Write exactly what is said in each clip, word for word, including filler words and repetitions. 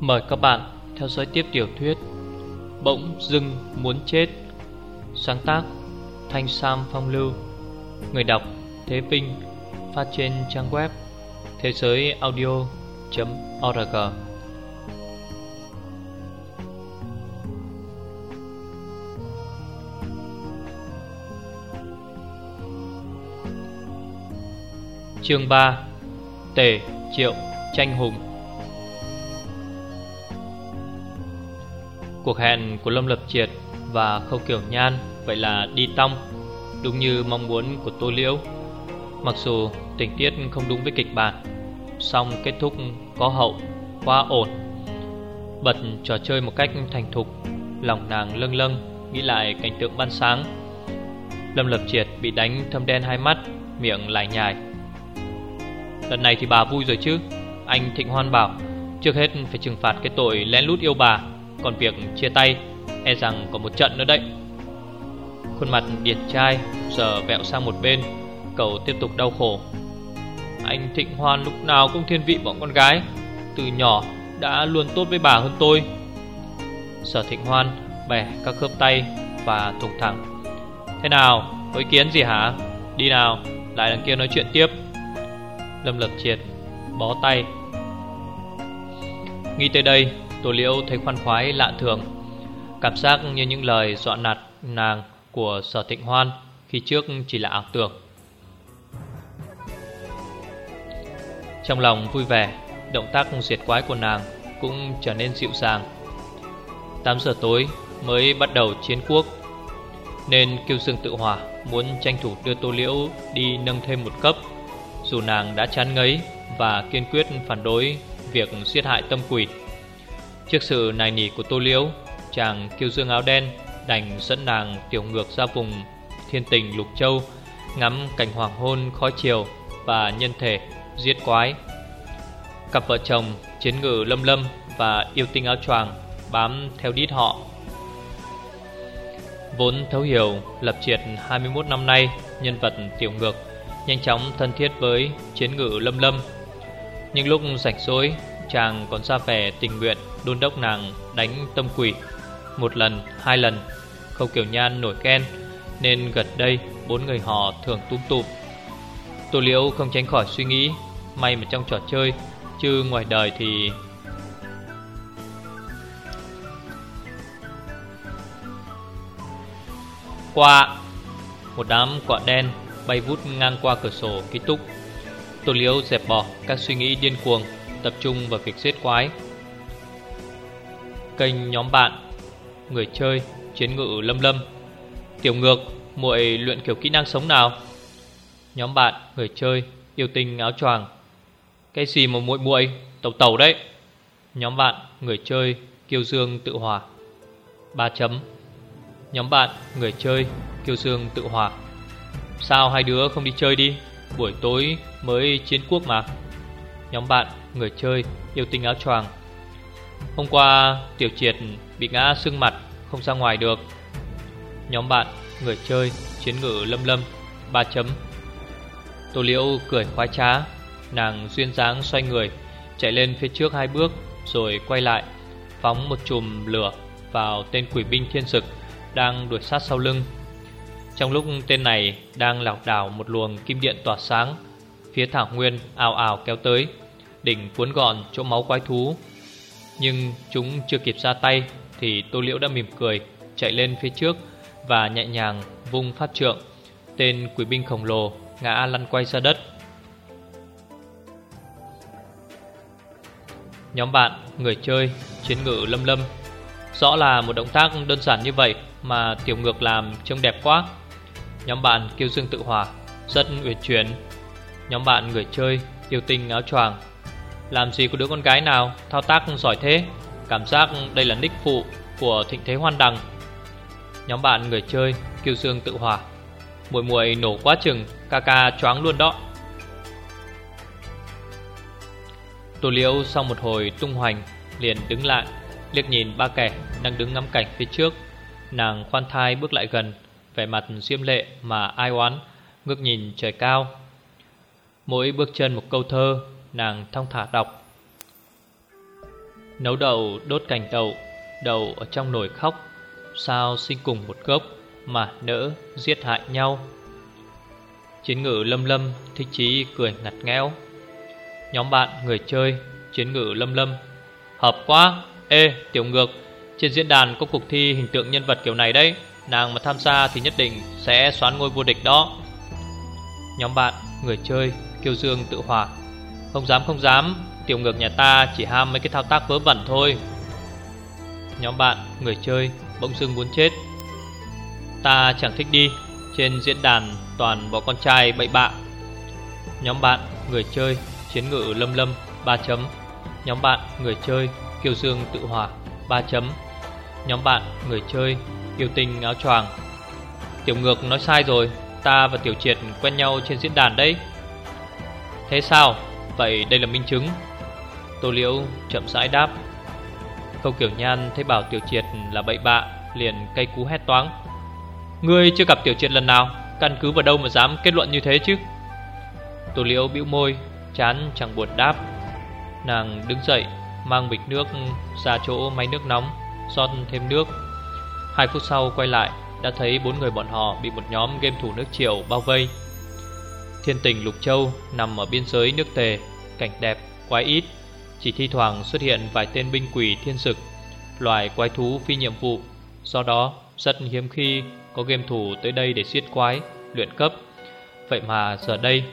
Mời các bạn theo dõi tiếp tiểu thuyết Bỗng dưng muốn chết. Sáng tác Thanh Sam Phong Lưu. Người đọc Thế Vinh. Phát trên trang web thế giới audio chấm org. Chương ba. Tề Triệu tranh hùng. Cuộc hẹn của Lâm Lập Triệt và Khâu Kiểu Nhan vậy là đi tong, đúng như mong muốn của Tô Liễu. Mặc dù tình tiết không đúng với kịch bản, song kết thúc có hậu, quá ổn. Bật trò chơi một cách thành thục, lòng nàng lâng lâng nghĩ lại cảnh tượng ban sáng. Lâm Lập Triệt bị đánh thâm đen hai mắt, miệng lải nhải: "Lần này thì bà vui rồi chứ? Anh Thịnh Hoan bảo trước hết phải trừng phạt cái tội lén lút yêu bà, còn việc chia tay e rằng có một trận nữa đấy." Khuôn mặt điển trai giờ vẹo sang một bên, cậu tiếp tục đau khổ: "Anh Thịnh Hoan lúc nào cũng thiên vị bọn con gái, từ nhỏ đã luôn tốt với bà hơn tôi." Sở Thịnh Hoan bẻ các khớp tay và thủng thẳng: "Thế nào, có ý kiến gì hả? Đi nào, lại đằng kia nói chuyện tiếp." Lâm Lập Triệt bó tay. Nghĩ tới đây, Tô Liễu thấy khoan khoái lạ thường, cảm giác như những lời dọa nạt nàng của Sở Thịnh Hoan khi trước chỉ là ảo tưởng. Trong lòng vui vẻ, động tác diệt quái của nàng cũng trở nên dịu dàng. Tám giờ tối mới bắt đầu chiến quốc, nên Kiêu Dương Tự Hỏa muốn tranh thủ đưa Tô Liễu đi nâng thêm một cấp, dù nàng đã chán ngấy và kiên quyết phản đối việc giết hại tâm quỷ. Trước sự nài nỉ của Tô Liễu, chàng Kiêu Dương áo đen đành dẫn nàng tiểu ngược ra vùng thiên tình Lục Châu, ngắm cảnh hoàng hôn khói chiều và nhân thể giết quái. Cặp vợ chồng Chiến Ngự Lâm Lâm và Yêu Tinh Áo Choàng bám theo đít họ. Vốn thấu hiểu Lập Triệt hai mươi mốt năm nay nhân vật tiểu ngược, nhanh chóng thân thiết với Chiến Ngự Lâm Lâm. Nhưng lúc rảnh rỗi, chàng còn ra vẻ tình nguyện đôn đốc nàng đánh tâm quỷ. Một lần, hai lần, Khâu Kiểu Nhan nổi ghen, nên gần đây bốn người họ thường túm tụm. Tô Liễu không tránh khỏi suy nghĩ, may mà trong trò chơi, chứ ngoài đời thì... Quạ! Một đám quạ đen bay vút ngang qua cửa sổ ký túc. Tô Liễu dẹp bỏ các suy nghĩ điên cuồng, tập trung vào việc giết quái. Kênh nhóm bạn: người chơi Chiến Ngự Lâm Lâm: "Tiểu ngược, muội luyện kiểu kỹ năng sống nào?" Nhóm bạn: người chơi Yêu Tinh Áo Choàng: "Cái gì mà muội muội, tẩu tẩu đấy." Nhóm bạn: người chơi Kiêu Dương Tự Hỏa: ba chấm. Nhóm bạn: người chơi Kiêu Dương Tự Hỏa: "Sao hai đứa không đi chơi đi, buổi tối mới chiến quốc mà." Nhóm bạn: người chơi Yêu Tinh Áo Choàng: "Hôm qua Tiểu Triệt bị ngã sưng mặt, không ra ngoài được." Nhóm bạn: người chơi Chiến Ngự Lâm Lâm: ba chấm. Tô Liễu cười khoái trá, nàng duyên dáng xoay người, chạy lên phía trước hai bước, rồi quay lại, phóng một chùm lửa vào tên quỷ binh thiên dực đang đuổi sát sau lưng. Trong lúc tên này đang lảo đảo một luồng kim điện tỏa sáng, phía thảo nguyên ào ào kéo tới, định cuốn gọn chỗ máu quái thú. Nhưng chúng chưa kịp ra tay thì Tô Liễu đã mỉm cười, chạy lên phía trước và nhẹ nhàng vung pháp trượng. Tên quỷ binh khổng lồ ngã lăn quay ra đất. Nhóm bạn: người chơi Chiến Ngự Lâm Lâm: "Rõ là một động tác đơn giản như vậy mà tiểu ngược làm trông đẹp quá." Nhóm bạn: Kiêu Dương Tự Hỏa: "Rất uyển chuyển." Nhóm bạn: người chơi Yêu Tinh Áo Choàng: "Làm gì có đứa con gái nào thao tác giỏi thế, cảm giác đây là nick phụ của Thịnh Thế Hoan Đằng." Nhóm bạn: người chơi Kiêu Dương Tự Hỏa: "Muội muội nổ quá chừng, ca ca choáng luôn đó." Tô Liễu sau một hồi tung hoành liền đứng lại, liếc nhìn ba kẻ đang đứng ngắm cảnh phía trước. Nàng khoan thai bước lại gần, vẻ mặt diễm lệ mà ai oán, ngước nhìn trời cao. Mỗi bước chân một câu thơ, nàng thong thả đọc: Nấu đậu đốt cành đậu, đậu ở trong nồi khóc, sao sinh cùng một gốc mà nỡ giết hại nhau. Chiến ngự Lâm Lâm thích chí cười ngặt nghẽo. Nhóm bạn người chơi Chiến ngự Lâm Lâm: hợp quá. Ê Tiểu Ngược, trên diễn đàn có cuộc thi hình tượng nhân vật kiểu này đấy, nàng mà tham gia thì nhất định sẽ soán ngôi vô địch đó. Nhóm bạn người chơi Kiêu Dương Tự Hỏa: không dám không dám, Tiểu Ngược nhà ta chỉ ham mấy cái thao tác vớ vẩn thôi. Nhóm bạn người chơi Bỗng dưng muốn chết: ta chẳng thích đi, trên diễn đàn toàn bỏ con trai bậy bạ. Nhóm bạn người chơi Chiến ngự Lâm Lâm ba chấm. Nhóm bạn người chơi Kiêu Dương Tự Hỏa ba chấm. Nhóm bạn người chơi Yêu Tinh Áo Choàng: Tiểu Ngược nói sai rồi, ta và Tiểu Triệt quen nhau trên diễn đàn đấy. Thế sao? Vậy đây là minh chứng. Tô Liễu chậm rãi đáp. Khâu Kiểu Nhan thấy bảo Tiểu Triệt là bậy bạ, liền cay cú hét toáng: ngươi chưa gặp Tiểu Triệt lần nào, căn cứ vào đâu mà dám kết luận như thế chứ? Tô Liễu bĩu môi, chán chẳng buồn đáp. Nàng đứng dậy, mang bịch nước ra chỗ máy nước nóng, rót thêm nước. Hai phút sau quay lại, đã thấy bốn người bọn họ bị một nhóm game thủ nước Triệu bao vây. Thiên Tình Lục Châu nằm ở biên giới nước Tề, cảnh đẹp quái ít, chỉ thi thoảng xuất hiện vài tên binh quỷ thiên sực, loài quái thú phi nhiệm vụ. Do đó rất hiếm khi có game thủ tới đây để giết quái, luyện cấp. Vậy mà giờ đây,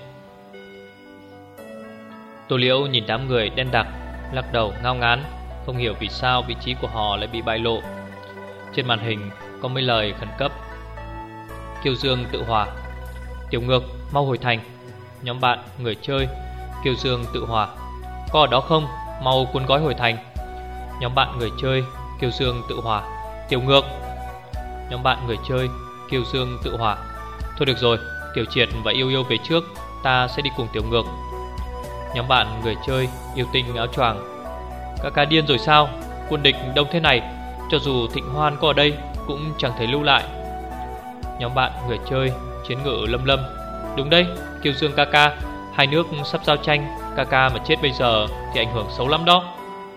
Tô Liễu nhìn đám người đen đặc, lắc đầu ngao ngán, không hiểu vì sao vị trí của họ lại bị bại lộ. Trên màn hình có mấy lời khẩn cấp: Kiêu Dương Tự Hỏa: Tiểu Ngược mau hồi thành. Nhóm bạn người chơi Kiêu Dương Tự Hỏa: có ở đó không? Mau cuốn gói hồi thành. Nhóm bạn người chơi Kiêu Dương Tự Hỏa: Tiểu Ngược. Nhóm bạn người chơi Kiêu Dương Tự Hỏa: thôi được rồi, Tiểu Triệt và Yêu Yêu về trước, ta sẽ đi cùng Tiểu Ngược. Nhóm bạn người chơi Yêu Tinh Áo Choàng: các cá điên rồi sao? Quân địch đông thế này, cho dù Thịnh Hoan có ở đây cũng chẳng thể lưu lại. Nhóm bạn người chơi Chiến ngự Lâm Lâm: đúng đấy, Kiêu Dương ca ca, hai nước sắp giao tranh, ca ca mà chết bây giờ thì ảnh hưởng xấu lắm đó.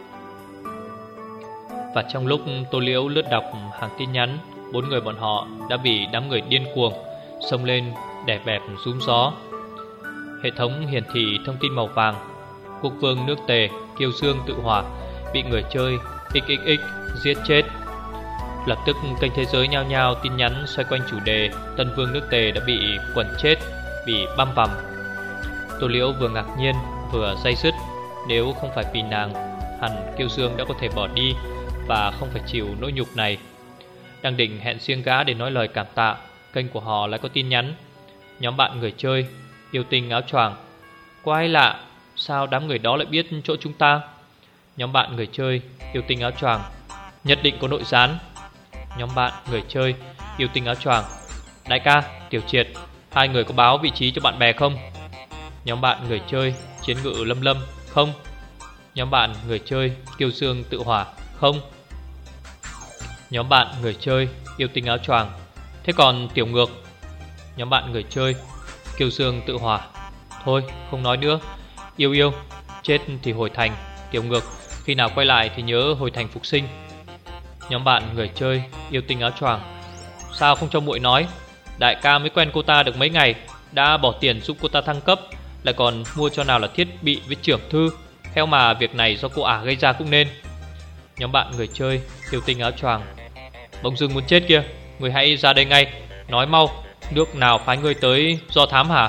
Và trong lúc Tô Liễu lướt đọc hàng tin nhắn, bốn người bọn họ đã bị đám người điên cuồng xông lên đè bẹp rúm gió. Hệ thống hiển thị thông tin màu vàng: quốc vương nước Tề Kiêu Dương Tự Hỏa bị người chơi ích ích ích giết chết. Lập tức kênh thế giới nhao nhao tin nhắn xoay quanh chủ đề Tân vương nước Tề đã bị quần chết, bị băm vằm. Tô Liễu vừa ngạc nhiên vừa day dứt. Nếu không phải vì nàng, hẳn Kiêu Dương đã có thể bỏ đi và không phải chịu nỗi nhục này. Đang định hẹn riêng gã để nói lời cảm tạ, kênh của họ lại có tin nhắn: nhóm bạn người chơi Yêu Tinh Áo Choàng: quái lạ, sao đám người đó lại biết chỗ chúng ta? Nhóm bạn người chơi Yêu Tinh Áo Choàng: nhất định có nội gián. Nhóm bạn người chơi Yêu Tinh Áo Choàng: đại ca, Tiểu Triệt, hai người có báo vị trí cho bạn bè không? Nhóm bạn người chơi Chiến ngự Lâm Lâm: không. Nhóm bạn người chơi Kiêu Dương Tự Hỏa: không. Nhóm bạn người chơi Yêu Tinh Áo Choàng: thế còn Tiểu Ngược? Nhóm bạn người chơi Kiêu Dương Tự Hỏa: thôi không nói nữa, Yêu Yêu chết thì hồi thành, Tiểu Ngược khi nào quay lại thì nhớ hồi thành phục sinh. Nhóm bạn người chơi Yêu Tinh Áo Choàng: sao không cho muội nói? Đại ca mới quen cô ta được mấy ngày, đã bỏ tiền giúp cô ta thăng cấp, lại còn mua cho nào là thiết bị với trưởng thư. Theo mà việc này do cô ả gây ra cũng nên. Nhóm bạn người chơi Yêu Tinh Áo Choàng: bỗng dưng muốn chết kia, người hãy ra đây ngay, nói mau, nước nào phái ngươi tới do thám hả?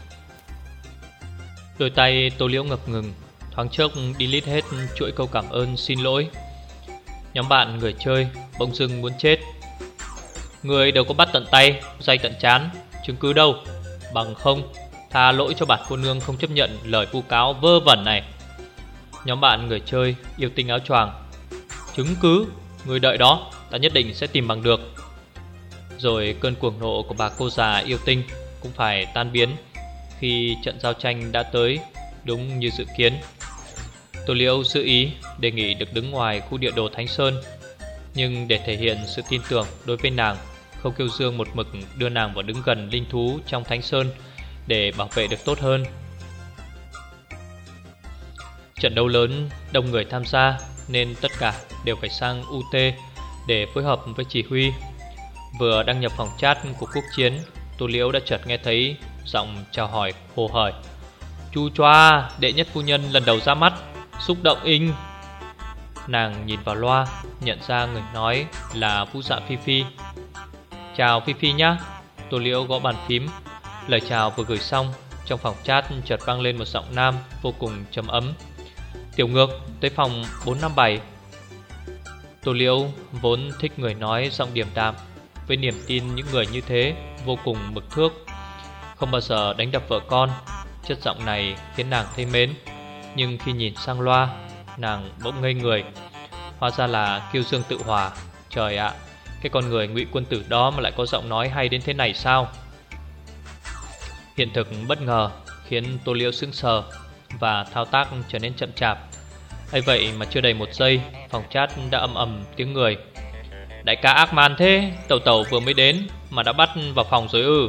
Đôi tay Tô Liễu ngập ngừng, thoáng chốc delete hết chuỗi câu cảm ơn xin lỗi. Nhóm bạn người chơi bỗng dưng muốn chết: người đâu có bắt tận tay, day tận chán, chứng cứ đâu? Bằng không tha lỗi cho bản cô nương không chấp nhận lời vu cáo vơ vẩn này. Nhóm bạn người chơi Yêu Tinh Áo Choàng: chứng cứ? Người đợi đó, ta nhất định sẽ tìm bằng được. Rồi cơn cuồng nộ của bà cô già yêu tinh cũng phải tan biến khi trận giao tranh đã tới, đúng như dự kiến. Tô Liễu dự ý đề nghị được đứng ngoài khu địa đồ Thánh Sơn, nhưng để thể hiện sự tin tưởng đối với nàng, Khâu Kiêu Dương một mực đưa nàng vào đứng gần linh thú trong Thánh Sơn để bảo vệ được tốt hơn. Trận đấu lớn đông người tham gia, nên tất cả đều phải sang u tê để phối hợp với chỉ huy. Vừa đăng nhập phòng chat của quốc chiến, Tô Liễu đã chợt nghe thấy giọng chào hỏi hồ hởi: "Chu choa, đệ nhất phu nhân lần đầu ra mắt, xúc động inh." Nàng nhìn vào loa, nhận ra người nói là Vũ Dạ Phi Phi. "Chào Phi Phi nhá." Tô Liễu gõ bàn phím. Lời chào vừa gửi xong, trong phòng chat chợt vang lên một giọng nam vô cùng trầm ấm: "Tiểu Ngược, tới phòng bốn năm bảy." Tô Liễu vốn thích người nói giọng điềm đạm, với niềm tin những người như thế vô cùng mực thước, không bao giờ đánh đập vợ con. Chất giọng này khiến nàng thấy mến. Nhưng khi nhìn sang loa, nàng bỗng ngây người. Hóa ra là Kiêu Dương Tự Hòa. Trời ạ, cái con người Ngụy Quân Tử đó mà lại có giọng nói hay đến thế này sao? Hiện thực bất ngờ khiến Tô Liễu sững sờ và thao tác trở nên chậm chạp. ấy vậy mà chưa đầy một giây, phòng chat đã ầm ầm tiếng người: "Đại ca ác man thế, tẩu tẩu vừa mới đến mà đã bắt vào phòng rồi ư?"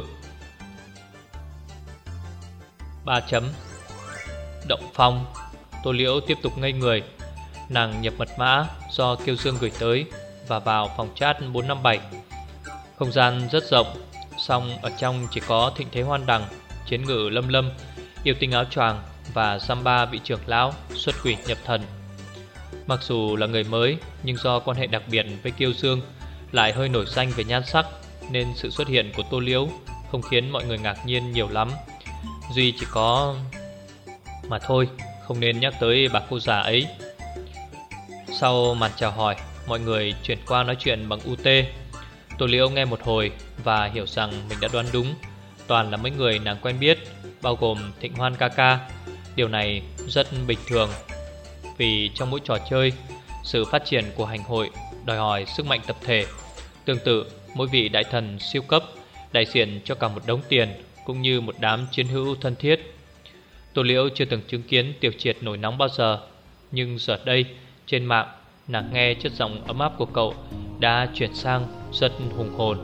Ba chấm. Động Phong. Tô Liễu tiếp tục ngây người. Nàng nhập mật mã do Kiêu Dương gửi tới và vào phòng chat bốn năm bảy. Không gian rất rộng, song ở trong chỉ có Thịnh Thế Hoan Đằng, Chiến Ngự Lâm Lâm, Yêu Tinh Áo Choàng và Samba vị trưởng lão xuất quỷ nhập thần. Mặc dù là người mới, nhưng do quan hệ đặc biệt với Kiêu Dương, lại hơi nổi danh về nhan sắc, nên sự xuất hiện của Tô Liễu không khiến mọi người ngạc nhiên nhiều lắm. Duy chỉ có... mà thôi, không nên nhắc tới bà cô già ấy. Sau màn chào hỏi, mọi người chuyển qua nói chuyện bằng u tê. Tô Liễu nghe một hồi và hiểu rằng mình đã đoán đúng. Toàn là mấy người nàng quen biết, bao gồm Thịnh Hoan ca ca. Điều này rất bình thường, vì trong mỗi trò chơi, sự phát triển của hành hội đòi hỏi sức mạnh tập thể. Tương tự, mỗi vị đại thần siêu cấp đại diện cho cả một đống tiền, cũng như một đám chiến hữu thân thiết. Tô Liễu chưa từng chứng kiến Tiểu Triệt nổi nóng bao giờ, nhưng giờ đây trên mạng, nàng nghe chất giọng ấm áp của cậu đã chuyển sang rất hùng hồn.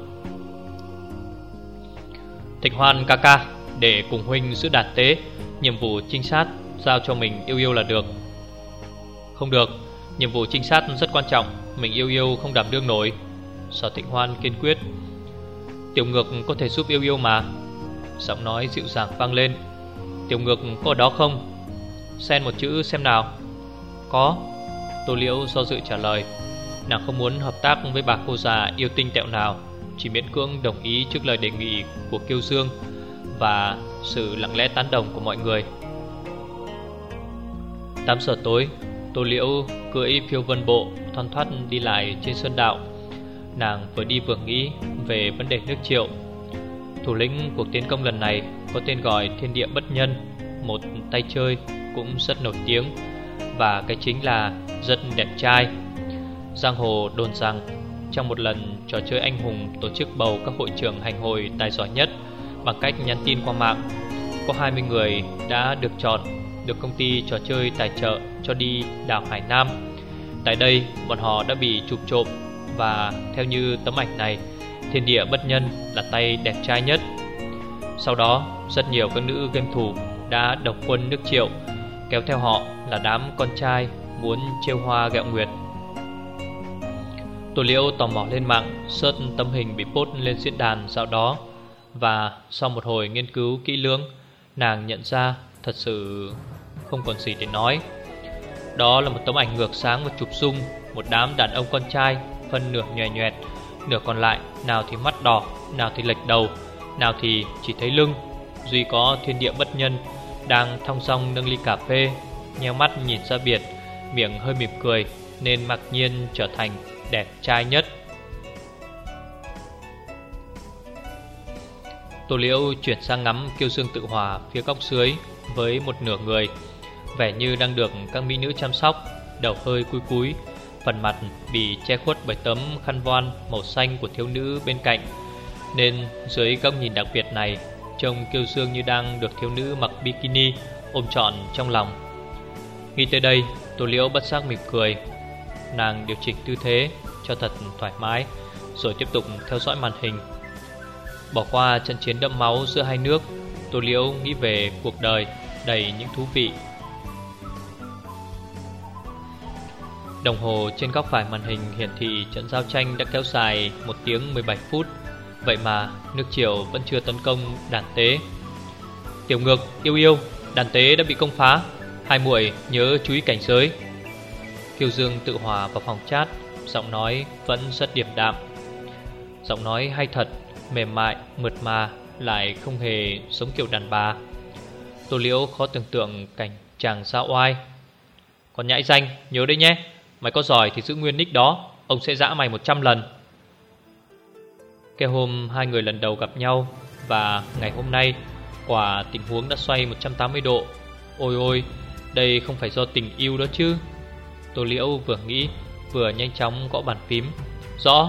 "Thịnh Hoan ca ca, để cùng huynh giữ đàn tế, nhiệm vụ trinh sát giao cho mình yêu yêu là được." "Không được, nhiệm vụ trinh sát rất quan trọng, mình yêu yêu không đảm đương nổi." Sở Thịnh Hoan kiên quyết. "Tiểu Ngược có thể giúp yêu yêu mà." Giọng nói dịu dàng vang lên. "Tiểu Ngược có ở đó không? Xen một chữ xem nào." "Có." Tô Liễu do dự trả lời. Nàng không muốn hợp tác với bà cô già yêu tinh tẹo nào, chỉ miễn cưỡng đồng ý trước lời đề nghị của Kiêu Dương và sự lặng lẽ tán đồng của mọi người. Tám giờ tối, Tô Liễu cưỡi phiêu vân bộ thoăn thoắt đi lại trên sơn đạo. Nàng vừa đi vừa nghĩ về vấn đề nước Triệu. Thủ lĩnh cuộc tiến công lần này có tên gọi Thiên Địa Bất Nhân, một tay chơi cũng rất nổi tiếng, và cái chính là rất đẹp trai. Giang hồ đồn rằng trong một lần trò chơi anh hùng tổ chức bầu các hội trưởng hành hội tài giỏi nhất bằng cách nhắn tin qua mạng, có hai mươi người đã được chọn, được công ty trò chơi tài trợ cho đi đảo Hải Nam. Tại đây, bọn họ đã bị chụp trộm, và theo như tấm ảnh này, Thiên Địa Bất Nhân là tay đẹp trai nhất. Sau đó, rất nhiều các nữ game thủ đã độc quân nước Triệu, kéo theo họ là đám con trai muốn trêu hoa gẹo nguyệt. Tô Liễu tò mò lên mạng search tấm hình bị post lên diễn đàn dạo đó, và sau một hồi nghiên cứu kỹ lưỡng, nàng nhận ra thật sự không còn gì để nói. Đó là một tấm ảnh ngược sáng và chụp zoom một đám đàn ông con trai, phân nửa nhòe nhoẹt, nửa còn lại nào thì mắt đỏ, nào thì lệch đầu, nào thì chỉ thấy lưng. Duy có Thiên Địa Bất Nhân đang thong dong nâng ly cà phê, nheo mắt nhìn ra biển, miệng hơi mỉm cười, nên mặc nhiên trở thành đẹp trai nhất. Tô Liễu chuyển sang ngắm Kiêu Dương Tự Hòa phía góc dưới với một nửa người, vẻ như đang được các mỹ nữ chăm sóc, đầu hơi cúi cúi, phần mặt bị che khuất bởi tấm khăn voan màu xanh của thiếu nữ bên cạnh, nên dưới góc nhìn đặc biệt này, trông Kiêu Dương như đang được thiếu nữ mặc bikini ôm trọn trong lòng. Nghĩ tới đây, Tô Liễu bất giác mỉm cười. Nàng điều chỉnh tư thế cho thật thoải mái, rồi tiếp tục theo dõi màn hình. Bỏ qua trận chiến đẫm máu giữa hai nước, Tô Liễu nghĩ về cuộc đời đầy những thú vị. Đồng hồ trên góc phải màn hình hiển thị trận giao tranh đã kéo dài một tiếng mười bảy phút. Vậy mà nước Triệu vẫn chưa tấn công đàn tế. Tiểu Ngược, Yêu Yêu, đàn tế đã bị công phá, hai muội nhớ chú ý cảnh giới. Kiều Dương tự hòa vào phòng chat, giọng nói vẫn rất điềm đạm. Giọng nói hay thật, mềm mại, mượt mà, lại không hề giống kiểu đàn bà. Tô Liễu khó tưởng tượng cảnh chàng ra oai. Còn nhãi danh, nhớ đấy nhé, mày có giỏi thì giữ nguyên nick đó, ông sẽ giã mày một trăm lần. Cái hôm hai người lần đầu gặp nhau, và ngày hôm nay quả tình huống đã xoay một trăm tám mươi độ. Ôi ôi, đây không phải do tình yêu đó chứ. Tô Liễu vừa nghĩ vừa nhanh chóng gõ bàn phím. Rõ.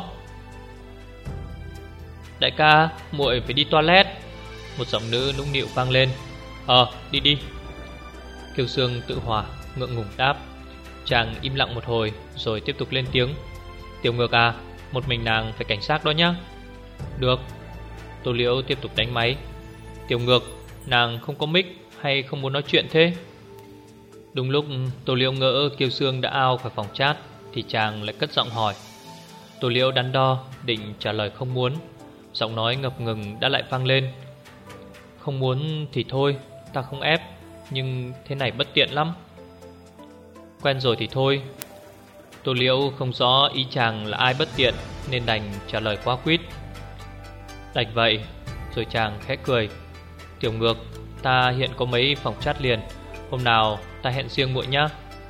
Đại ca, muội phải đi toilet. Một giọng nữ nũng nịu vang lên. Ờ, đi đi. Kiều Dương tự hòa ngượng ngùng đáp. Chàng im lặng một hồi rồi tiếp tục lên tiếng. Tiểu Ngược à, một mình nàng phải cảnh giác đó nhá. Được. Tô Liễu tiếp tục đánh máy. Tiểu Ngược, nàng không có mic hay không muốn nói chuyện thế? Đúng lúc Tô Liễu ngỡ Kiều Dương đã out khỏi phòng chat thì chàng lại cất giọng hỏi. Tô Liễu đắn đo định trả lời không muốn. Giọng nói ngập ngừng đã lại vang lên. Không muốn thì thôi, ta không ép, nhưng thế này bất tiện lắm. Quen rồi thì thôi. Tô Liễu không rõ ý chàng là ai bất tiện nên đành trả lời quá quýt. Đành vậy. Rồi chàng khẽ cười. Tiểu Ngược, ta hiện có mấy phòng chat liền, hôm nào ta hẹn riêng muội nhá.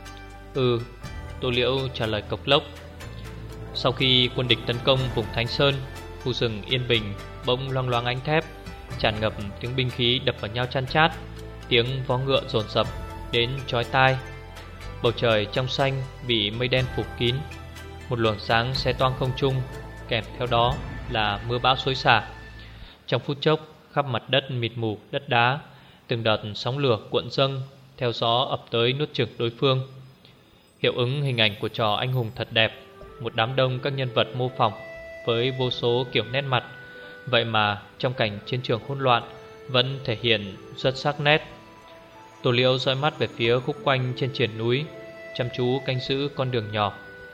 Ừ. Tô Liễu trả lời cộc lốc. Sau khi quân địch tấn công vùng Thánh Sơn, khu rừng yên bình bỗng loang loáng ánh thép, tràn ngập tiếng binh khí đập vào nhau chan chát, tiếng vó ngựa dồn dập đến chói tai. Bầu trời trong xanh bị mây đen phủ kín, một luồng sáng xé toang không trung, kèm theo đó là mưa bão xối xả. Trong phút chốc, khắp mặt đất mịt mù đất đá, từng đợt sóng lửa cuộn dâng theo gió ập tới nuốt chửng đối phương. Hiệu ứng hình ảnh của trò anh hùng thật đẹp, một đám đông các nhân vật mô phỏng với vô số kiểu nét mặt. Vậy mà trong cảnh chiến trường hỗn loạn vẫn thể hiện rất sắc nét. Tô Liễu dõi mắt về phía khúc quanh trên triển núi, chăm chú canh giữ con đường nhỏ.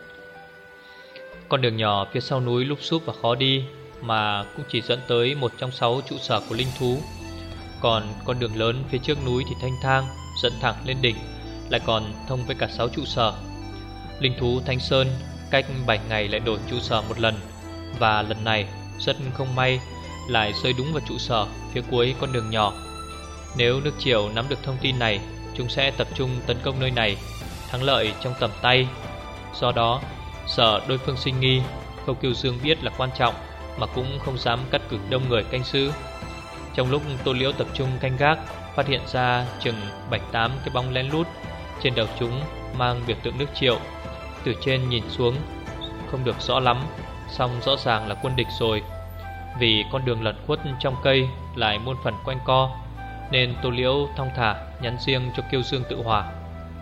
Con đường nhỏ phía sau núi lúp xúp và khó đi, mà cũng chỉ dẫn tới một trong sáu trụ sở của linh thú. Còn con đường lớn phía trước núi thì thanh thang, dẫn thẳng lên đỉnh, lại còn thông với cả sáu trụ sở. Linh thú Thanh Sơn cách bảy ngày lại đổi trụ sở một lần, và lần này rất không may lại rơi đúng vào trụ sở phía cuối con đường nhỏ. Nếu nước Triệu nắm được thông tin này, chúng sẽ tập trung tấn công nơi này, thắng lợi trong tầm tay. Do đó, sợ đối phương sinh nghi, Khâu Kiều Dương biết là quan trọng mà cũng không dám cắt cử đông người canh giữ. Trong lúc Tô Liễu tập trung canh gác, phát hiện ra chừng bảy tám cái bóng lén lút, trên đầu chúng mang biểu tượng nước Triệu. Từ trên nhìn xuống không được rõ lắm, song rõ ràng là quân địch rồi. Vì con đường lẩn khuất trong cây lại muôn phần quanh co, nên Tô Liễu thong thả nhắn riêng cho Kiêu Dương tự hòa.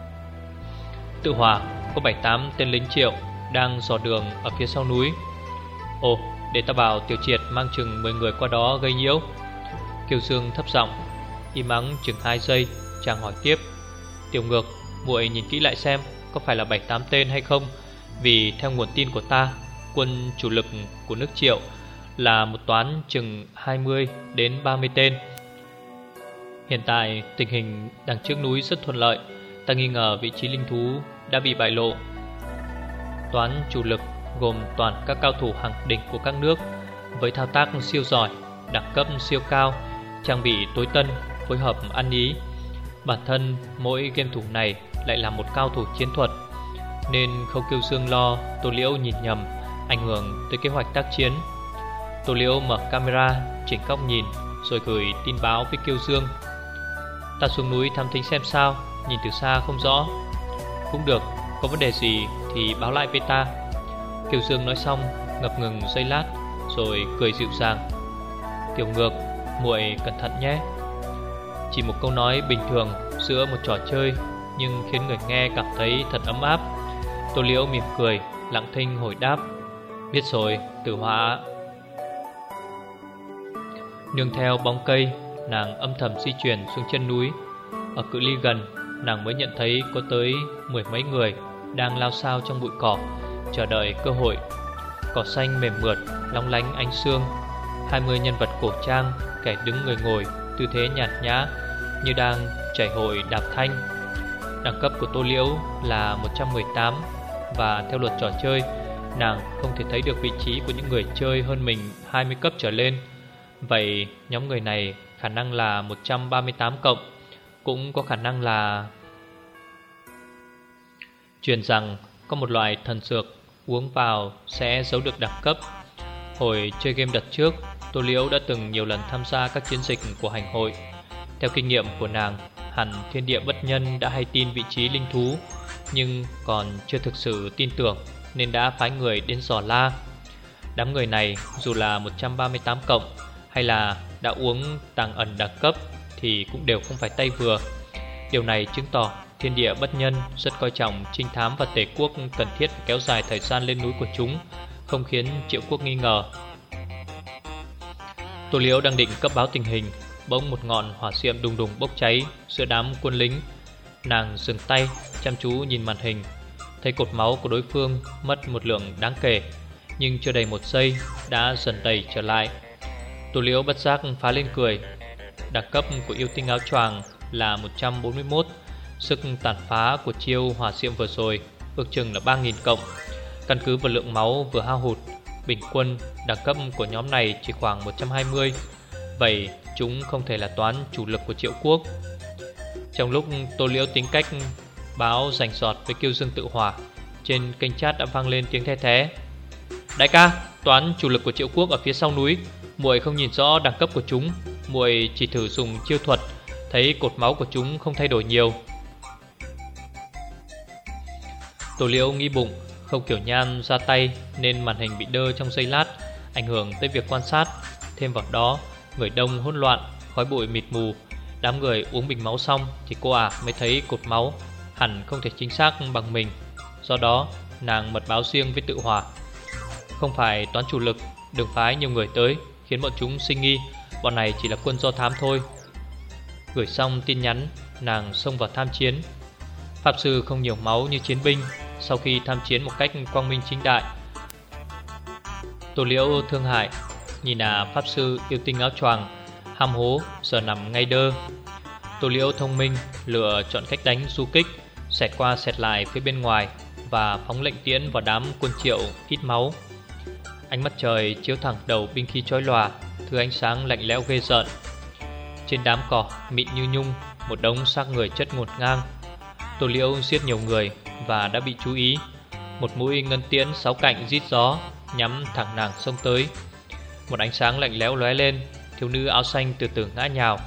Tự hòa, có bảy tám tên lính Triệu đang dò đường ở phía sau núi. Ồ, để ta bảo Tiểu Triệt mang chừng mười người qua đó gây nhiễu. Kiêu Dương thấp giọng. Im ắng chừng hai giây, chàng hỏi tiếp. Tiểu Ngược, muội nhìn kỹ lại xem có phải là bảy tám tên hay không. Vì theo nguồn tin của ta, quân chủ lực của nước Triệu là một toán chừng hai mươi đến ba mươi tên. Hiện tại tình hình đằng trước núi rất thuận lợi, ta nghi ngờ vị trí linh thú đã bị bại lộ. Toán chủ lực gồm toàn các cao thủ hàng đỉnh của các nước, với thao tác siêu giỏi, đẳng cấp siêu cao, trang bị tối tân, phối hợp ăn ý. Bản thân mỗi game thủ này lại là một cao thủ chiến thuật, nên Khâu Kiêu Dương lo Tô Liễu nhìn nhầm, ảnh hưởng tới kế hoạch tác chiến. Tô Liễu mở camera, chỉnh góc nhìn, rồi gửi tin báo với Kiêu Dương. Ta xuống núi thăm thính xem sao, nhìn từ xa không rõ. Cũng được, có vấn đề gì thì báo lại với ta. Kiêu Dương nói xong, ngập ngừng giây lát, rồi cười dịu dàng. Tiểu Ngược, muội cẩn thận nhé. Chỉ một câu nói bình thường giữa một trò chơi, nhưng khiến người nghe cảm thấy thật ấm áp. Tô Liễu mỉm cười, lặng thinh hồi đáp. Biết rồi, Tử Họa. Nương theo bóng cây, nàng âm thầm di chuyển xuống chân núi. Ở cự ly gần, nàng mới nhận thấy có tới mười mấy người đang lao xao trong bụi cỏ, chờ đợi cơ hội. Cỏ xanh mềm mượt, long lánh ánh sương. Hai mươi nhân vật cổ trang, kẻ đứng người ngồi, tư thế nhàn nhã như đang chảy hội đạp thanh. Đẳng cấp của Tô Liễu là một trăm mười tám, và theo luật trò chơi, nàng không thể thấy được vị trí của những người chơi hơn mình hai mươi cấp trở lên. Vậy nhóm người này khả năng là một trăm ba mươi tám cộng, cũng có khả năng là... Truyền rằng có một loại thần dược uống vào sẽ giấu được đẳng cấp. Hồi chơi game đợt trước, Tô Liễu đã từng nhiều lần tham gia các chiến dịch của hành hội. Theo kinh nghiệm của nàng, hẳn thiên địa bất nhân đã hay tin vị trí linh thú, nhưng còn chưa thực sự tin tưởng nên đã phái người đến dò la. Đám người này dù là một trăm ba mươi tám cộng hay là đã uống tàng ẩn đẳng cấp thì cũng đều không phải tay vừa. Điều này chứng tỏ thiên địa bất nhân rất coi trọng trinh thám và tể quốc cần thiết phải kéo dài thời gian lên núi của chúng, không khiến Triệu Quốc nghi ngờ. Tô Liễu đang định cấp báo tình hình, bỗng một ngọn hỏa diệm đùng đùng bốc cháy giữa đám quân lính. Nàng dừng tay, chăm chú nhìn màn hình, thấy cột máu của đối phương mất một lượng đáng kể, nhưng chưa đầy một giây đã dần đầy trở lại. Tô Liễu bất giác phá lên cười. Đẳng cấp của yêu tinh áo choàng là một trăm bốn mươi mốt. Sức tàn phá của chiêu hỏa diệm vừa rồi ước chừng là ba nghìn cộng. Căn cứ vào lượng máu vừa hao hụt, bình quân đẳng cấp của nhóm này chỉ khoảng một trăm hai mươi. Vậy chúng không thể là toán chủ lực của Triệu Quốc. Trong lúc Tô Liễu tính cách báo rành rọt với Kiêu Dương Tự Hỏa, trên kênh chat đã vang lên tiếng the thé: "Đại ca, toán chủ lực của Triệu Quốc ở phía sau núi, muội không nhìn rõ đẳng cấp của chúng, muội chỉ thử dùng chiêu thuật, thấy cột máu của chúng không thay đổi nhiều." Tô Liễu nghĩ bụng, không kiểu nhan ra tay nên màn hình bị đơ trong giây lát, ảnh hưởng tới việc quan sát. Thêm vào đó, người đông hỗn loạn, khói bụi mịt mù. Đám người uống bình máu xong thì cô ả mới thấy cột máu, hẳn không thể chính xác bằng mình. Do đó, nàng mật báo riêng với Tự Hỏa: "Không phải toán chủ lực, đừng phái nhiều người tới, khiến bọn chúng sinh nghi. Bọn này chỉ là quân do thám thôi." Gửi xong tin nhắn, nàng xông vào tham chiến. Pháp sư không nhiều máu như chiến binh. Sau khi tham chiến một cách quang minh chính đại, Tô Liễu thương hại nhìn à pháp sư yêu tinh áo choàng ham hố giờ nằm ngay đơ. Tô Liễu thông minh lựa chọn cách đánh du kích, xẹt qua xẹt lại phía bên ngoài và phóng lệnh tiễn vào đám quân Triệu ít máu. Ánh mặt trời chiếu thẳng đầu binh khí chói lòa, thứ ánh sáng lạnh lẽo ghê rợn. Trên đám cỏ mịn như nhung, một đống xác người chất ngổn ngang. Tô Liễu giết nhiều người và đã bị chú ý. Một mũi ngân tiễn sáu cạnh rít gió nhắm thẳng nàng xông tới. Một ánh sáng lạnh lẽo lóe lên, thiếu nữ áo xanh từ từ ngã nhào.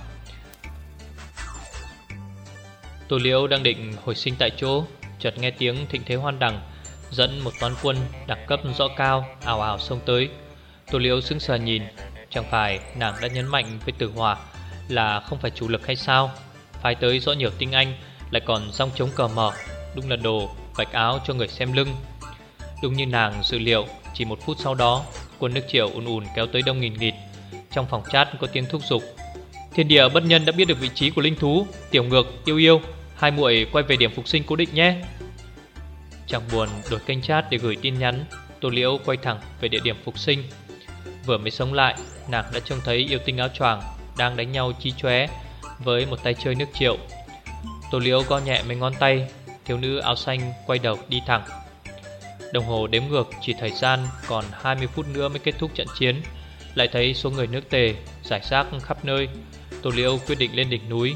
Tô Liễu đang định hồi sinh tại chỗ, chợt nghe tiếng thịnh thế hoan đằng dẫn một toán quân đẳng cấp rõ cao ào ào xông tới. Tô Liễu sững sờ nhìn, chẳng phải nàng đã nhấn mạnh với Tử Hỏa là không phải chủ lực hay sao? Phái tới rõ nhiều tinh anh, lại còn song chống cờ mở, đúng là đồ vạch áo cho người xem lưng. Đúng như nàng dự liệu, chỉ một phút sau đó, quân nước Triệu ùn ùn kéo tới đông nghìn nghịt. Trong phòng chat có tiếng thúc giục: "Thiên địa bất nhân đã biết được vị trí của linh thú, Tiểu Ngược, Yêu Yêu, hai muội quay về điểm phục sinh cố định nhé." Chẳng buồn đổi kênh chat để gửi tin nhắn, Tô Liễu quay thẳng về địa điểm phục sinh. Vừa mới sống lại, nàng đã trông thấy yêu tinh áo choàng đang đánh nhau chí chóe với một tay chơi nước Triệu. Tô Liễu gõ nhẹ mấy ngón tay, thiếu nữ áo xanh quay đầu đi thẳng. Đồng hồ đếm ngược chỉ thời gian còn hai mươi phút nữa mới kết thúc trận chiến. Lại thấy số người nước Tề rải rác khắp nơi. Tô Liễu quyết định lên đỉnh núi.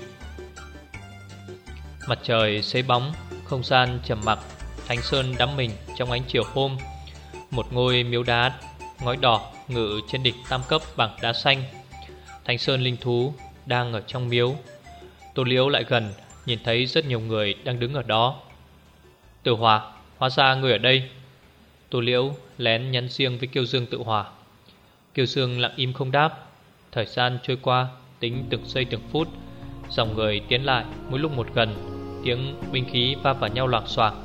Mặt trời xế bóng, không gian trầm mặc. Thánh Sơn đắm mình trong ánh chiều hôm. Một ngôi miếu đá ngói đỏ ngự trên đỉnh tam cấp bằng đá xanh. Thánh Sơn linh thú đang ở trong miếu. Tô Liễu lại gần, nhìn thấy rất nhiều người đang đứng ở đó. "Tử Hỏa, hóa ra người ở đây." Tô Liễu lén nhắn riêng với Kiêu Dương Tự Hỏa. Kiêu Dương lặng im không đáp. Thời gian trôi qua, tính từng giây từng phút. Dòng người tiến lại mỗi lúc một gần, tiếng binh khí va vào nhau loảng xoảng.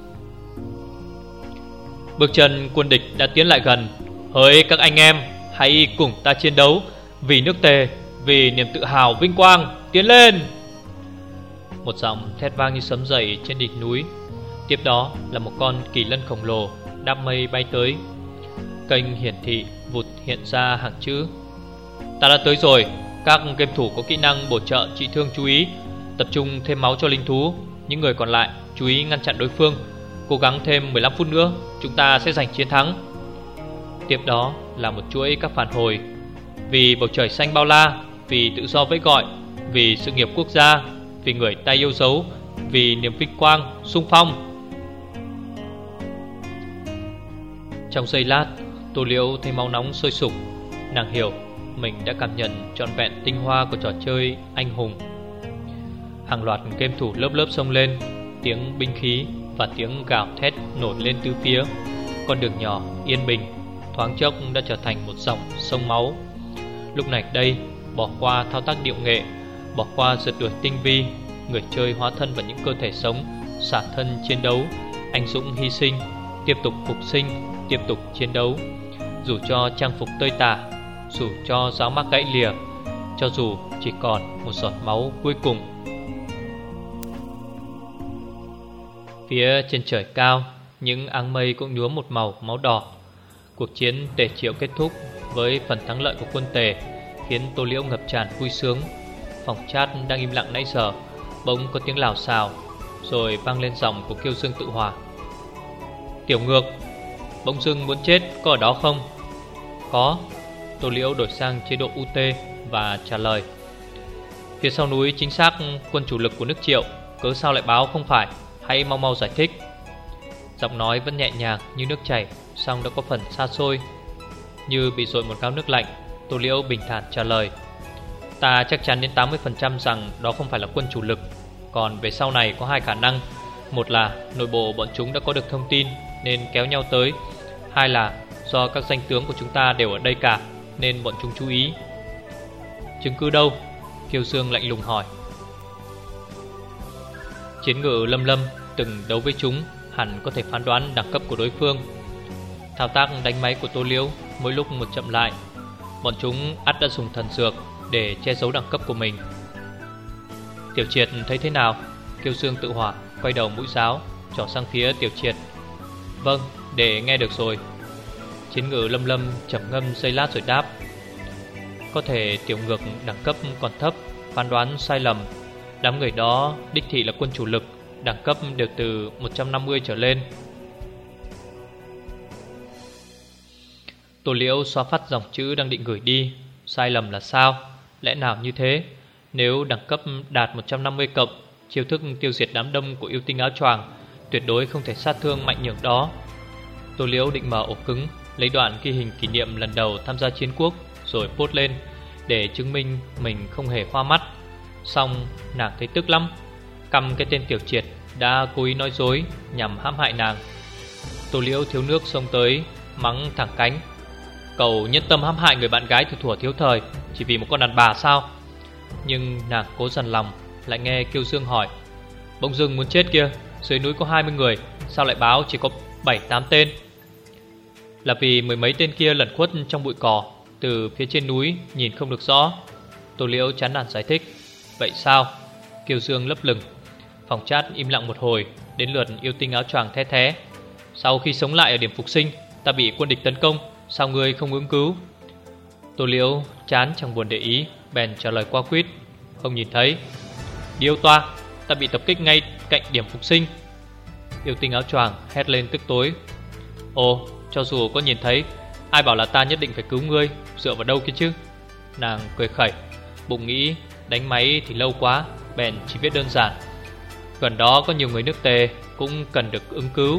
Bước chân quân địch đã tiến lại gần. "Hỡi các anh em, hãy cùng ta chiến đấu vì nước Tề, vì niềm tự hào vinh quang, tiến lên!" Một giọng thét vang như sấm dậy trên đỉnh núi. Tiếp đó là một con kỳ lân khổng lồ đáp mây bay tới. Kênh hiển thị vụt hiện ra hàng chữ: ta đã tới rồi. Các game thủ có kỹ năng bổ trợ trị thương chú ý, tập trung thêm máu cho linh thú. Những người còn lại chú ý ngăn chặn đối phương. Cố gắng thêm mười lăm phút nữa, chúng ta sẽ giành chiến thắng. Tiếp đó là một chuỗi các phản hồi: vì bầu trời xanh bao la, vì tự do vẫy gọi, vì sự nghiệp quốc gia, vì người ta yêu dấu, vì niềm vinh quang, xung phong. Trong giây lát, Tô Liễu thấy máu nóng sôi sục. Nàng hiểu mình đã cảm nhận trọn vẹn tinh hoa của trò chơi anh hùng. Hàng loạt game thủ lớp lớp xông lên, tiếng binh khí và tiếng gào thét nổi lên từ phía. Con đường nhỏ yên bình thoáng chốc đã trở thành một dòng sông máu. Lúc này đây, bỏ qua thao tác điệu nghệ, bỏ qua rượt đuổi tinh vi, người chơi hóa thân vào những cơ thể sống, xả thân chiến đấu, anh dũng hy sinh, tiếp tục phục sinh, tiếp tục chiến đấu. Dù cho trang phục tơi tả, dù cho giáo mác gãy lìa, cho dù chỉ còn một giọt máu cuối cùng. Phía trên trời cao, những áng mây cũng nhuốm một màu máu đỏ. Cuộc chiến Tề Triệu kết thúc với phần thắng lợi của quân Tề, khiến Tô Liễu ngập tràn vui sướng. Phòng chat đang im lặng nãy giờ bỗng có tiếng lào xào, rồi vang lên giọng của Kiêu Dương Tự Hỏa: Tiểu Ngược, bỗng dưng muốn chết có ở đó không? Có. Tô Liễu đổi sang chế độ u tê và trả lời: phía sau núi chính xác quân chủ lực của nước Triệu, cớ sao lại báo không phải? Hãy mau mau giải thích. Giọng nói vẫn nhẹ nhàng như nước chảy, song đã có phần xa xôi. Như bị dội một gáo nước lạnh, Tô Liễu bình thản trả lời: ta chắc chắn đến tám mươi phần trăm rằng đó không phải là quân chủ lực. Còn về sau này có hai khả năng: một là nội bộ bọn chúng đã có được thông tin nên kéo nhau tới, hai là do các danh tướng của chúng ta đều ở đây cả nên bọn chúng chú ý. Chứng cứ đâu? Kiêu Dương lạnh lùng hỏi. Chiến ngự Lâm Lâm từng đấu với chúng, hẳn có thể phán đoán đẳng cấp của đối phương. Thao tác đánh máy của Tô Liễu mỗi lúc một chậm lại. Bọn chúng ắt đã dùng thần dược để che giấu đẳng cấp của mình. Tiểu Triệt thấy thế nào? Kiêu Dương Tự Hỏa quay đầu mũi giáo trỏ sang phía Tiểu Triệt. Vâng, để nghe được rồi. Chiến ngự Lâm Lâm trầm ngâm giây lát rồi đáp: có thể Tiểu Ngược đẳng cấp còn thấp, phán đoán sai lầm. Đám người đó đích thị là quân chủ lực, đẳng cấp đều từ một trăm năm mươi trở lên. Tô Liễu xóa phát dòng chữ đang định gửi đi. Sai lầm là sao? Lẽ nào như thế? Nếu đẳng cấp đạt một trăm năm mươi cộng, chiêu thức tiêu diệt đám đông của yêu tinh áo choàng tuyệt đối không thể sát thương mạnh nhường đó. Tô Liễu định mở ổ cứng, lấy đoạn ghi hình kỷ niệm lần đầu tham gia chiến quốc rồi post lên để chứng minh mình không hề hoa mắt. Xong nàng thấy tức lắm, căm cái tên Tiểu Triệt đã cố ý nói dối nhằm hãm hại nàng. Tô Liễu thiếu nước xông tới mắng thẳng cánh: cậu nhất tâm hãm hại người bạn gái từ thuở thiếu thời chỉ vì một con đàn bà sao? Nhưng nàng cố dằn lòng, lại nghe Kiêu Dương hỏi: bỗng dưng muốn chết kia, dưới núi có hai mươi người, sao lại báo chỉ có bảy tám tên? Là vì mười mấy tên kia lẩn khuất trong bụi cỏ, từ phía trên núi nhìn không được rõ. Tô Liễu chán nản giải thích. Vậy sao? Kiêu Dương lấp lửng. Phòng chat im lặng một hồi, đến lượt yêu tinh áo choàng the thé: sau khi sống lại ở điểm phục sinh, ta bị quân địch tấn công, sao ngươi không ứng cứu? Tô Liễu chán chẳng buồn để ý, bèn trả lời qua quýt: không nhìn thấy. Điêu toa, ta bị tập kích ngay cạnh điểm phục sinh. Yêu tinh áo choàng hét lên tức tối: ồ, cho dù có nhìn thấy, ai bảo là ta nhất định phải cứu ngươi, dựa vào đâu kia chứ? Nàng cười khẩy, bụng nghĩ đánh máy thì lâu quá, bèn chỉ viết đơn giản: gần đó có nhiều người nước Tề cũng cần được ứng cứu.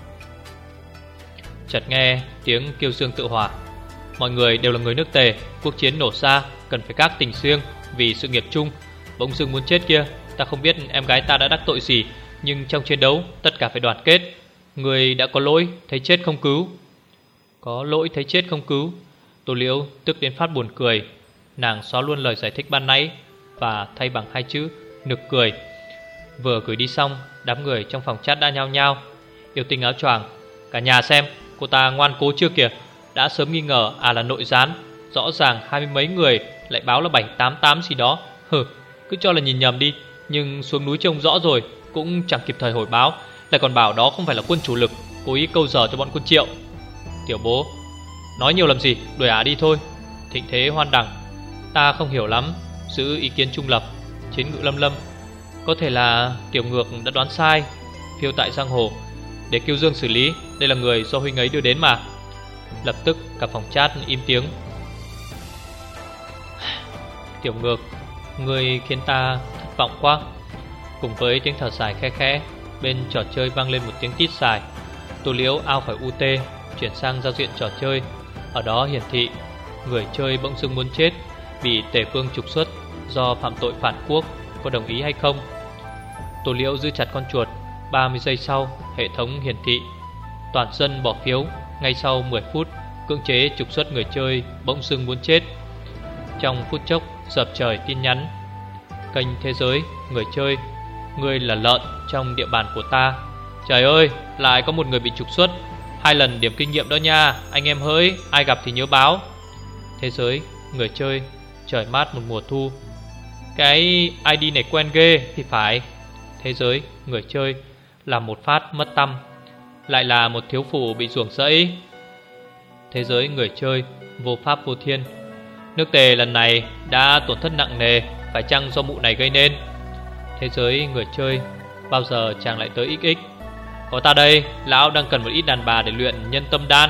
Chợt nghe tiếng Kiêu Dương Tự Hỏa: mọi người đều là người nước Tề, cuộc chiến nổ ra cần phải các tình riêng vì sự nghiệp chung. Bỗng dưng muốn chết kia, ta không biết em gái ta đã đắc tội gì, nhưng trong chiến đấu tất cả phải đoàn kết. Người đã có lỗi thấy chết không cứu. Có lỗi thấy chết không cứu. Tô Liễu tức đến phát buồn cười. Nàng xóa luôn lời giải thích ban nãy và thay bằng hai chữ nực cười. Vừa gửi đi xong, đám người trong phòng chat đã nhao nhao: yêu tinh áo choàng, cả nhà xem, cô ta ngoan cố chưa kìa. Đã sớm nghi ngờ à là nội gián, rõ ràng hai mươi mấy người lại báo là bảy tám tám gì đó. Hừ, cứ cho là nhìn nhầm đi, nhưng xuống núi trông rõ rồi, cũng chẳng kịp thời hồi báo, lại còn bảo đó không phải là quân chủ lực, cố ý câu giờ cho bọn quân Triệu. Tiểu bố, nói nhiều làm gì, đuổi ả đi thôi. Thịnh thế hoan đẳng, ta không hiểu lắm, giữ ý kiến trung lập. Chiến ngự Lâm Lâm, có thể là Tiểu Ngược đã đoán sai. Phiêu tại giang hồ, để Kiêu Dương xử lý, đây là người do huynh ấy đưa đến mà. Lập tức cả phòng chat im tiếng. Tiểu Ngược, người khiến ta thất vọng quá. Cùng với tiếng thở dài khe khẽ, bên trò chơi vang lên một tiếng tít dài. Tô Liễu ao khỏi u tê, chuyển sang giao diện trò chơi. Ở đó hiển thị người chơi bỗng dưng muốn chết, bị Tề Vương trục xuất do phạm tội phản quốc, có đồng ý hay không? Tô Liễu giữ chặt con chuột. Ba mươi giây sau, hệ thống hiển thị toàn dân bỏ phiếu. Ngay sau mười phút, cưỡng chế trục xuất người chơi bỗng dưng muốn chết. Trong phút chốc, dập trời tin nhắn. Kênh thế giới, người chơi, ngươi là lợn trong địa bàn của ta. Trời ơi, lại có một người bị trục xuất. Hai lần điểm kinh nghiệm đó nha, anh em hỡi, ai gặp thì nhớ báo. Thế giới, người chơi, trời mát một mùa thu. Cái i đê này quen ghê thì phải. Thế giới, người chơi, làm một phát mất tăm. Lại là một thiếu phụ bị ruồng rẫy. Thế giới, người chơi, vô pháp vô thiên. Nước Tề lần này đã tổn thất nặng nề, phải chăng do mụ này gây nên? Thế giới, người chơi, bao giờ chàng lại tới ích ích? Có ta đây, lão đang cần một ít đàn bà để luyện nhân tâm đan.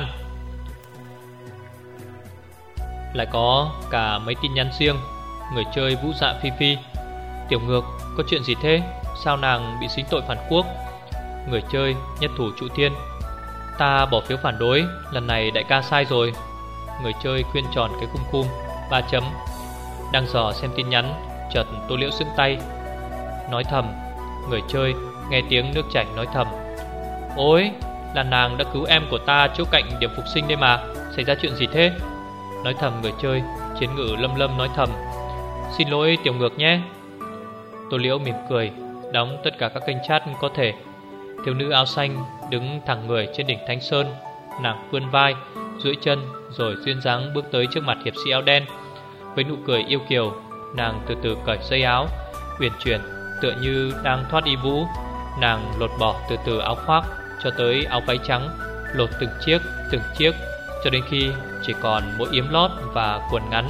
Lại có cả mấy tin nhắn riêng. Người chơi Vũ Dạ Phi Phi, Tiểu Ngược, có chuyện gì thế? Sao nàng bị dính tội phản quốc? Người chơi Nhất Thủ Trụ Thiên, ta bỏ phiếu phản đối, lần này đại ca sai rồi. Người chơi khuyên tròn cái khum khum ba chấm. Đang dò xem tin nhắn, chợt Tô Liễu sững tay, nói thầm. Người chơi nghe tiếng nước chảy nói thầm, ôi, là nàng đã cứu em của ta chỗ cạnh điểm phục sinh đây mà. Xảy ra chuyện gì thế? Nói thầm người chơi Chiến ngự Lâm Lâm nói thầm, xin lỗi Tiểu Ngược nhé. Tô Liễu mỉm cười, đóng tất cả các kênh chat có thể. Thiếu nữ áo xanh đứng thẳng người trên đỉnh Thánh Sơn. Nàng vươn vai, duỗi chân, rồi duyên dáng bước tới trước mặt hiệp sĩ áo đen. Với nụ cười yêu kiều, nàng từ từ cởi dây áo, uyển chuyển tựa như đang thoát y vũ. Nàng lột bỏ từ từ áo khoác cho tới áo váy trắng, lột từng chiếc, từng chiếc, cho đến khi chỉ còn mỗi yếm lót và quần ngắn.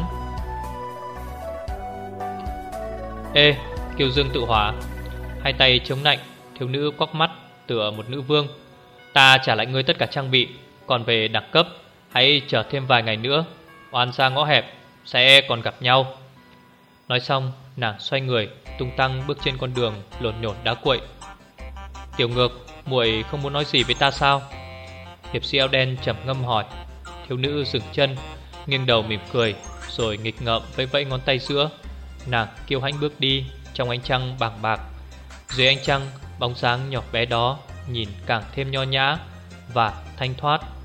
Ê, Kiêu Dương tự hỏa. Hai tay chống nạnh, thiếu nữ quắc mắt tựa một nữ vương. Ta trả lại ngươi tất cả trang bị, còn về đẳng cấp, hãy chờ thêm vài ngày nữa. Oan ra ngõ hẹp, sẽ còn gặp nhau. Nói xong, nàng xoay người, tung tăng bước trên con đường lộn nhổn đá cuội. Tiểu Ngược, muội không muốn nói gì với ta sao? Hiệp sĩ áo đen trầm ngâm hỏi. Thiếu nữ dừng chân, nghiêng đầu mỉm cười, rồi nghịch ngợm vẫy vẫy ngón tay giữa. Nàng kiêu hãnh bước đi trong ánh trăng bàng bạc. Dưới ánh trăng, bóng dáng nhỏ bé đó nhìn càng thêm nho nhã và thanh thoát.